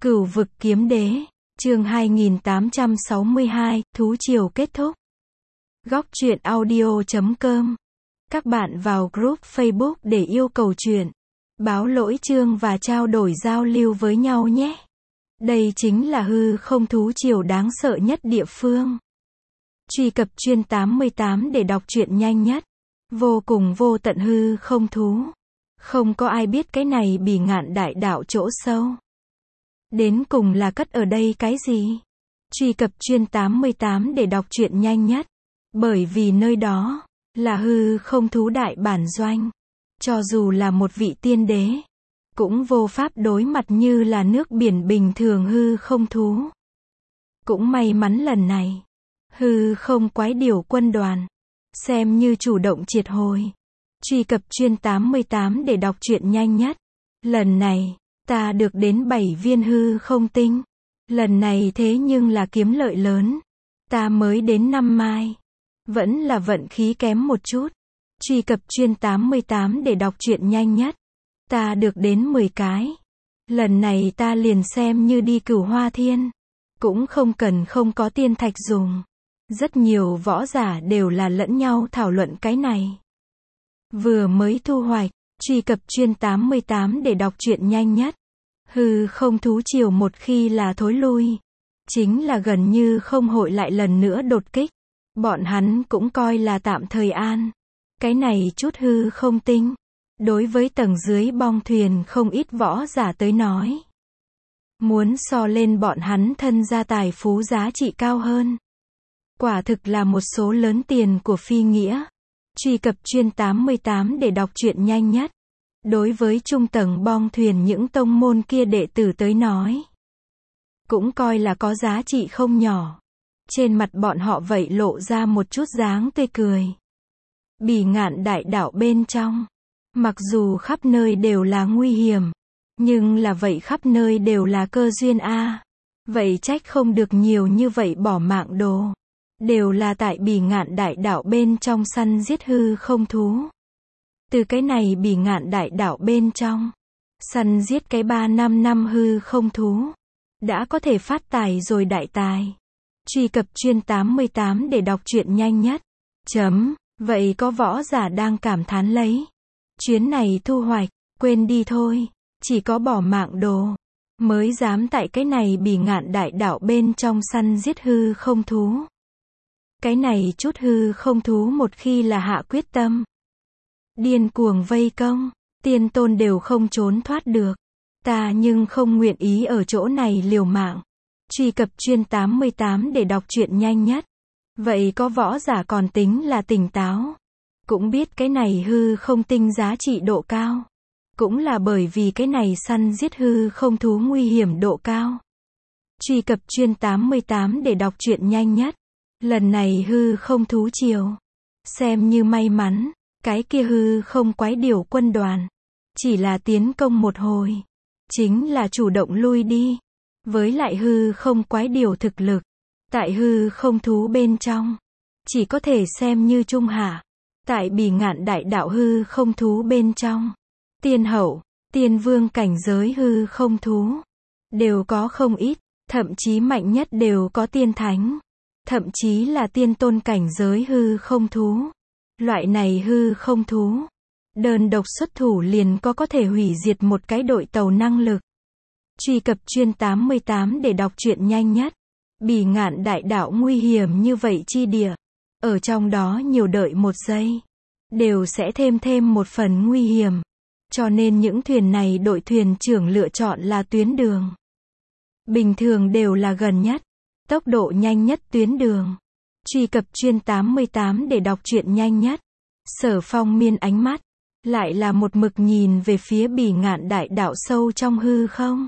Cửu vực kiếm đế, chương 2862, thú triều kết thúc. Góc truyện audio.com. Các bạn vào group Facebook để yêu cầu truyện, báo lỗi chương và trao đổi giao lưu với nhau nhé. Đây chính là hư không thú triều đáng sợ nhất địa phương. Truy cập chuyên 88 để đọc truyện nhanh nhất. Vô cùng vô tận hư không thú. Không có ai biết cái này bỉ ngạn đại đạo chỗ sâu. Đến cùng là cất ở đây cái gì? Truy cập chuyên 88 để đọc truyện nhanh nhất. Bởi vì nơi đó là hư không thú đại bản doanh. Cho dù là một vị tiên đế, cũng vô pháp đối mặt như là nước biển bình thường hư không thú. Cũng may mắn lần này, hư không quái điểu quân đoàn xem như chủ động triệt hồi. Truy cập chuyên 88 để đọc truyện nhanh nhất. Lần này, ta được đến 7 viên hư không tinh. Lần này thế nhưng là kiếm lợi lớn. Ta mới đến 5 mai. Vẫn là vận khí kém một chút. Truy cập chuyên 88 để đọc truyện nhanh nhất. Ta được đến 10 cái. Lần này ta liền xem như đi Cửu Hoa Thiên. Cũng không cần không có tiên thạch dùng. Rất nhiều võ giả đều là lẫn nhau thảo luận cái này. Vừa mới thu hoạch, truy cập chuyên 88 để đọc truyện nhanh nhất. Hư không thú triều một khi là thối lui, chính là gần như không hội lại lần nữa đột kích. Bọn hắn cũng coi là tạm thời an. Cái này chút hư không tinh, đối với tầng dưới bong thuyền không ít võ giả tới nói, muốn so lên bọn hắn thân gia tài phú giá trị cao hơn. Quả thực là một số lớn tiền của phi nghĩa. Truy cập chuyên 88 để đọc truyện nhanh nhất. Đối với trung tầng bong thuyền những tông môn kia đệ tử tới nói, cũng coi là có giá trị không nhỏ. Trên mặt bọn họ vậy lộ ra một chút dáng tươi cười. Bỉ ngạn đại đạo bên trong, mặc dù khắp nơi đều là nguy hiểm, nhưng là vậy khắp nơi đều là cơ duyên a. Vậy trách không được nhiều như vậy bỏ mạng đồ. Đều là tại bỉ ngạn đại đạo bên trong săn giết hư không thú. Từ cái này bỉ ngạn đại đạo bên trong, săn giết cái 3-5 năm hư không thú, đã có thể phát tài rồi đại tài. Truy cập chuyên 88 để đọc truyện nhanh nhất. Vậy có võ giả đang cảm thán lấy. Chuyến này thu hoạch, quên đi thôi, chỉ có bỏ mạng đồ, mới dám tại cái này bỉ ngạn đại đạo bên trong săn giết hư không thú. Cái này chút hư không thú một khi là hạ quyết tâm, điên cuồng vây công, tiên tôn đều không trốn thoát được. Ta nhưng không nguyện ý ở chỗ này liều mạng. Truy cập chuyên 88 để đọc truyện nhanh nhất. Vậy có võ giả còn tính là tỉnh táo, cũng biết cái này hư không tinh giá trị độ cao. Cũng là bởi vì cái này săn giết hư không thú nguy hiểm độ cao. Truy cập chuyên 88 để đọc truyện nhanh nhất. Lần này hư không thú triều, xem như may mắn, cái kia hư không quái điểu quân đoàn, chỉ là tiến công một hồi, chính là chủ động lui đi. Với lại hư không quái điểu thực lực, tại hư không thú bên trong, chỉ có thể xem như trung hạ. Tại bỉ ngạn đại đạo hư không thú bên trong, tiên hậu, tiên vương cảnh giới hư không thú, đều có không ít, thậm chí mạnh nhất đều có tiên thánh. Thậm chí là tiên tôn cảnh giới hư không thú. Loại này hư không thú, đơn độc xuất thủ liền có thể hủy diệt một cái đội tàu năng lực. Truy cập chuyên 88 để đọc truyện nhanh nhất. Bỉ ngạn đại đạo nguy hiểm như vậy chi địa, ở trong đó nhiều đợi một giây, đều sẽ thêm một phần nguy hiểm. Cho nên những thuyền này đội thuyền trưởng lựa chọn là tuyến đường. Bình thường đều là gần nhất, tốc độ nhanh nhất tuyến đường. Truy cập chuyên 88 để đọc truyện nhanh nhất. Sở Phong Miên ánh mắt lại là một mực nhìn về phía bỉ ngạn đại đạo sâu trong hư không.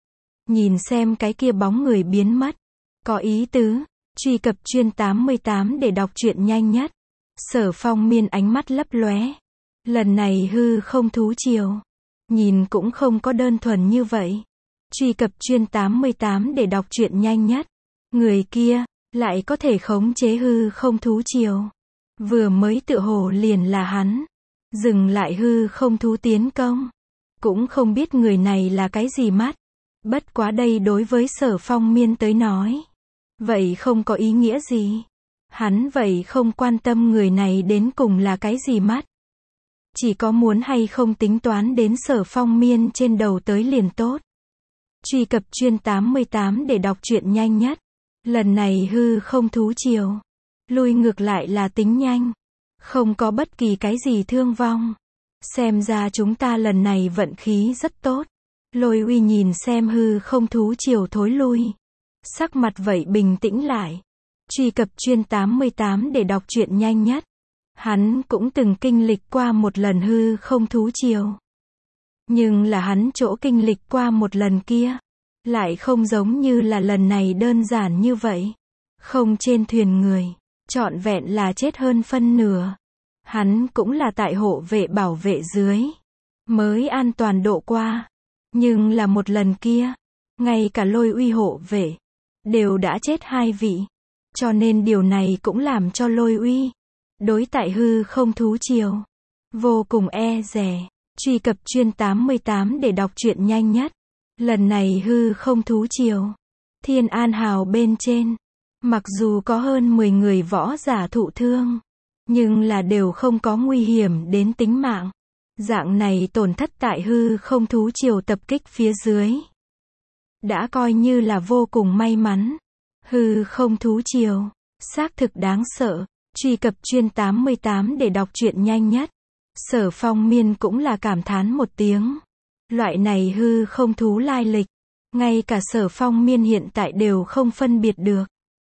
Nhìn xem cái kia bóng người biến mất, có ý tứ. Truy cập chuyên 88 để đọc truyện nhanh nhất. Sở Phong Miên ánh mắt lấp lóe. Lần này hư không thú triều, nhìn cũng không có đơn thuần như vậy. Truy cập chuyên 88 để đọc truyện nhanh nhất. Người kia lại có thể khống chế hư không thú triều. Vừa mới tựa hồ liền là hắn. Dừng lại hư không thú tiến công. Cũng không biết người này là cái gì mắt. Bất quá đây đối với Sở Phong Miên tới nói, vậy không có ý nghĩa gì. Hắn vậy không quan tâm người này đến cùng là cái gì mắt. Chỉ có muốn hay không tính toán đến Sở Phong Miên trên đầu tới liền tốt. Truy cập chuyên 88 để đọc truyện nhanh nhất. Lần này hư không thú triều. Lui ngược lại là tính nhanh. Không có bất kỳ cái gì thương vong. Xem ra chúng ta lần này vận khí rất tốt. Lôi Uy nhìn xem hư không thú triều thối lui. Sắc mặt vậy bình tĩnh lại. Truy cập chuyên 88 để đọc truyện nhanh nhất. Hắn cũng từng kinh lịch qua một lần hư không thú triều. Nhưng là hắn chỗ kinh lịch qua một lần kia, lại không giống như là lần này đơn giản như vậy. Không trên thuyền người, trọn vẹn là chết hơn phân nửa. Hắn cũng là tại hộ vệ bảo vệ dưới, mới an toàn độ qua. Nhưng là một lần kia, ngay cả Lôi Uy hộ vệ, đều đã chết 2 vị. Cho nên điều này cũng làm cho Lôi Uy, đối tại hư không thú triều, vô cùng e dè. Truy cập chuyên 88 để đọc truyện nhanh nhất. Lần này hư không thú triều, Thiên An Hào bên trên, mặc dù có hơn 10 người võ giả thụ thương, nhưng là đều không có nguy hiểm đến tính mạng. Dạng này tổn thất tại hư không thú triều tập kích phía dưới, đã coi như là vô cùng may mắn. Hư không thú triều, xác thực đáng sợ. Truy cập chuyên 88 để đọc truyện nhanh nhất. Sở Phong Miên cũng là cảm thán một tiếng. Loại này hư không thú lai lịch, ngay cả Sở Phong Miên hiện tại đều không phân biệt được.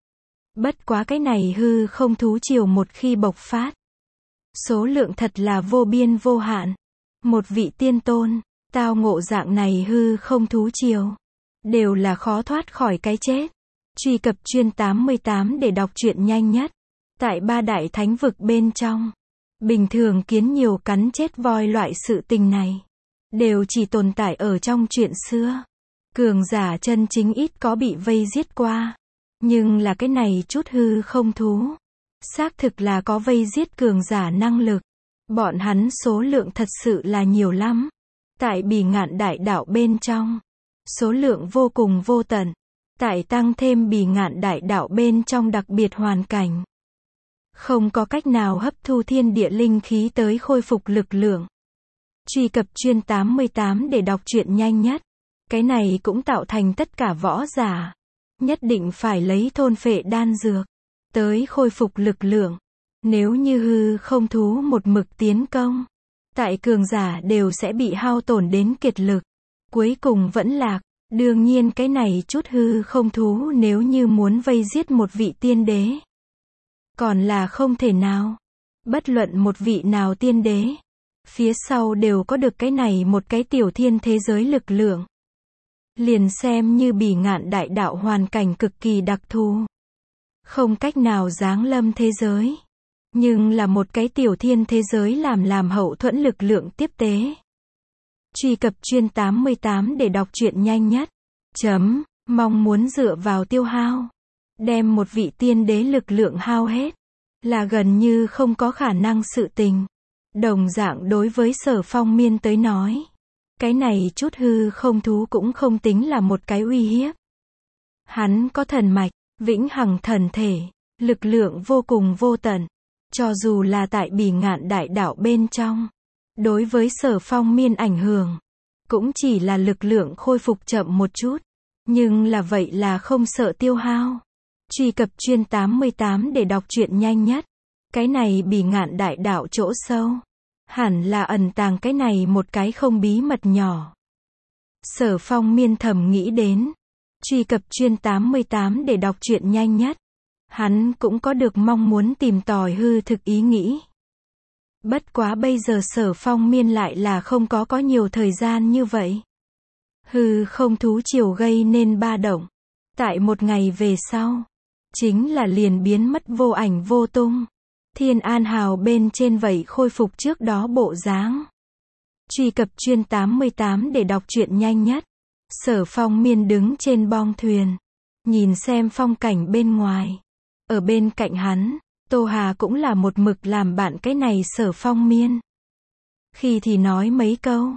Bất quá cái này hư không thú triều một khi bộc phát, số lượng thật là vô biên vô hạn. Một vị tiên tôn, tao ngộ dạng này hư không thú triều, đều là khó thoát khỏi cái chết. Truy cập chuyên 88 để đọc truyện nhanh nhất. Tại 3 đại thánh vực bên trong, bình thường kiến nhiều cắn chết voi loại sự tình này, đều chỉ tồn tại ở trong chuyện xưa. Cường giả chân chính ít có bị vây giết qua. Nhưng là cái này chút hư không thú, xác thực là có vây giết cường giả năng lực. Bọn hắn số lượng thật sự là nhiều lắm. Tại Bỉ Ngạn Đại Đạo bên trong, số lượng vô cùng vô tận. Tại tăng thêm Bỉ Ngạn Đại Đạo bên trong đặc biệt hoàn cảnh, không có cách nào hấp thu thiên địa linh khí tới khôi phục lực lượng. Truy cập chuyên 88 để đọc truyện nhanh nhất. Cái này cũng tạo thành tất cả võ giả nhất định phải lấy thôn phệ đan dược tới khôi phục lực lượng. Nếu như hư không thú một mực tiến công, tại cường giả đều sẽ bị hao tổn đến kiệt lực, cuối cùng vẫn lạc. Đương nhiên cái này chút hư không thú nếu như muốn vây giết một vị tiên đế, còn là không thể nào. Bất luận một vị nào tiên đế, phía sau đều có được cái này một cái tiểu thiên thế giới lực lượng. Liền xem như Bỉ Ngạn Đại Đạo hoàn cảnh cực kỳ đặc thù, không cách nào giáng lâm thế giới, nhưng là một cái tiểu thiên thế giới làm hậu thuẫn lực lượng tiếp tế. Truy cập chuyên 88 để đọc truyện nhanh nhất. Mong muốn dựa vào tiêu hao, đem một vị tiên đế lực lượng hao hết, là gần như không có khả năng sự tình. Đồng dạng đối với Sở Phong Miên tới nói, cái này chút hư không thú cũng không tính là một cái uy hiếp. Hắn có thần mạch, vĩnh hằng thần thể, lực lượng vô cùng vô tận. Cho dù là tại Bỉ Ngạn Đại Đạo bên trong, đối với Sở Phong Miên ảnh hưởng, cũng chỉ là lực lượng khôi phục chậm một chút. Nhưng là vậy là không sợ tiêu hao. Truy cập chuyên 88 để đọc truyện nhanh nhất. Cái này Bỉ Ngạn Đại Đạo chỗ sâu, hẳn là ẩn tàng cái này một cái không bí mật nhỏ. Sở Phong Miên thầm nghĩ đến. Truy cập chuyên 88 để đọc truyện nhanh nhất. Hắn cũng có được mong muốn tìm tòi hư thực ý nghĩ. Bất quá bây giờ Sở Phong Miên lại là không có nhiều thời gian như vậy. Hư không thú triều gây nên ba động. Tại một ngày về sau, chính là liền biến mất vô ảnh vô tung. Thiên An Hào bên trên vậy khôi phục trước đó bộ dáng. Truy cập chuyên 88 để đọc truyện nhanh nhất. Sở Phong Miên đứng trên bong thuyền, nhìn xem phong cảnh bên ngoài. Ở bên cạnh hắn, Tô Hà cũng là một mực làm bạn cái này Sở Phong Miên. Khi thì nói mấy câu,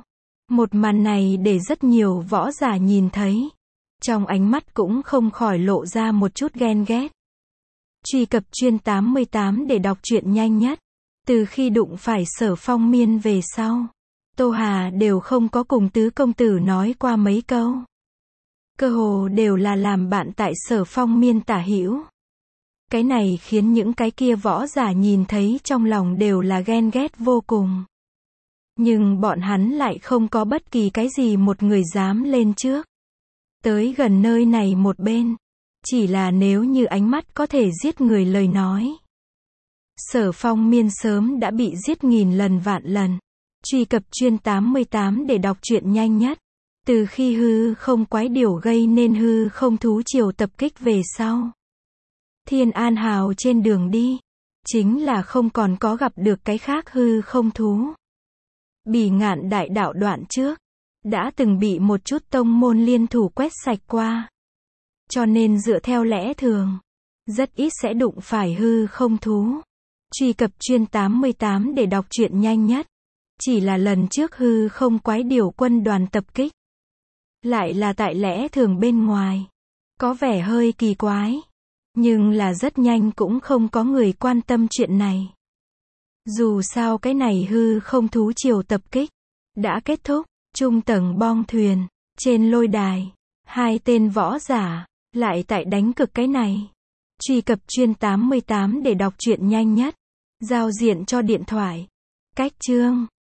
Một màn này để rất nhiều võ giả nhìn thấy. Trong ánh mắt cũng không khỏi lộ ra một chút ghen ghét. Truy cập Chuyên 88 để đọc truyện nhanh nhất. Từ khi đụng phải Sở Phong Miên về sau, Tô Hà đều không có cùng tứ công tử nói qua mấy câu. Cơ hồ đều là làm bạn tại Sở Phong Miên tả hữu. Cái này khiến những cái kia võ giả nhìn thấy trong lòng đều là ghen ghét vô cùng. Nhưng bọn hắn lại không có bất kỳ cái gì một người dám lên trước. Tới gần nơi này một bên. Chỉ là nếu như ánh mắt có thể giết người lời nói. Sở Phong Miên sớm đã bị giết nghìn lần vạn lần. Truy cập Chuyên 88 để đọc truyện nhanh nhất. Từ khi hư không quái điểu gây nên hư không thú triều tập kích về sau. Thiên An Hào trên đường đi. Chính là không còn có gặp được cái khác hư không thú. Bỉ Ngạn đại đạo đoạn trước. Đã từng bị một chút tông môn liên thủ quét sạch qua. Cho nên dựa theo lẽ thường. Rất ít sẽ đụng phải hư không thú. Truy cập Chuyên 88 để đọc truyện nhanh nhất. Chỉ là lần trước hư không quái điểu quân đoàn tập kích. Lại là tại lẽ thường bên ngoài. Có vẻ hơi kỳ quái. Nhưng là rất nhanh cũng không có người quan tâm chuyện này. Dù sao cái này hư không thú triều tập kích. Đã kết thúc. Trung tầng bong thuyền. Trên lôi đài. Hai tên võ giả. Lại tại đánh cực cái này. Truy cập Chuyên 88 để đọc truyện nhanh nhất. Giao diện cho điện thoại. Cách chương.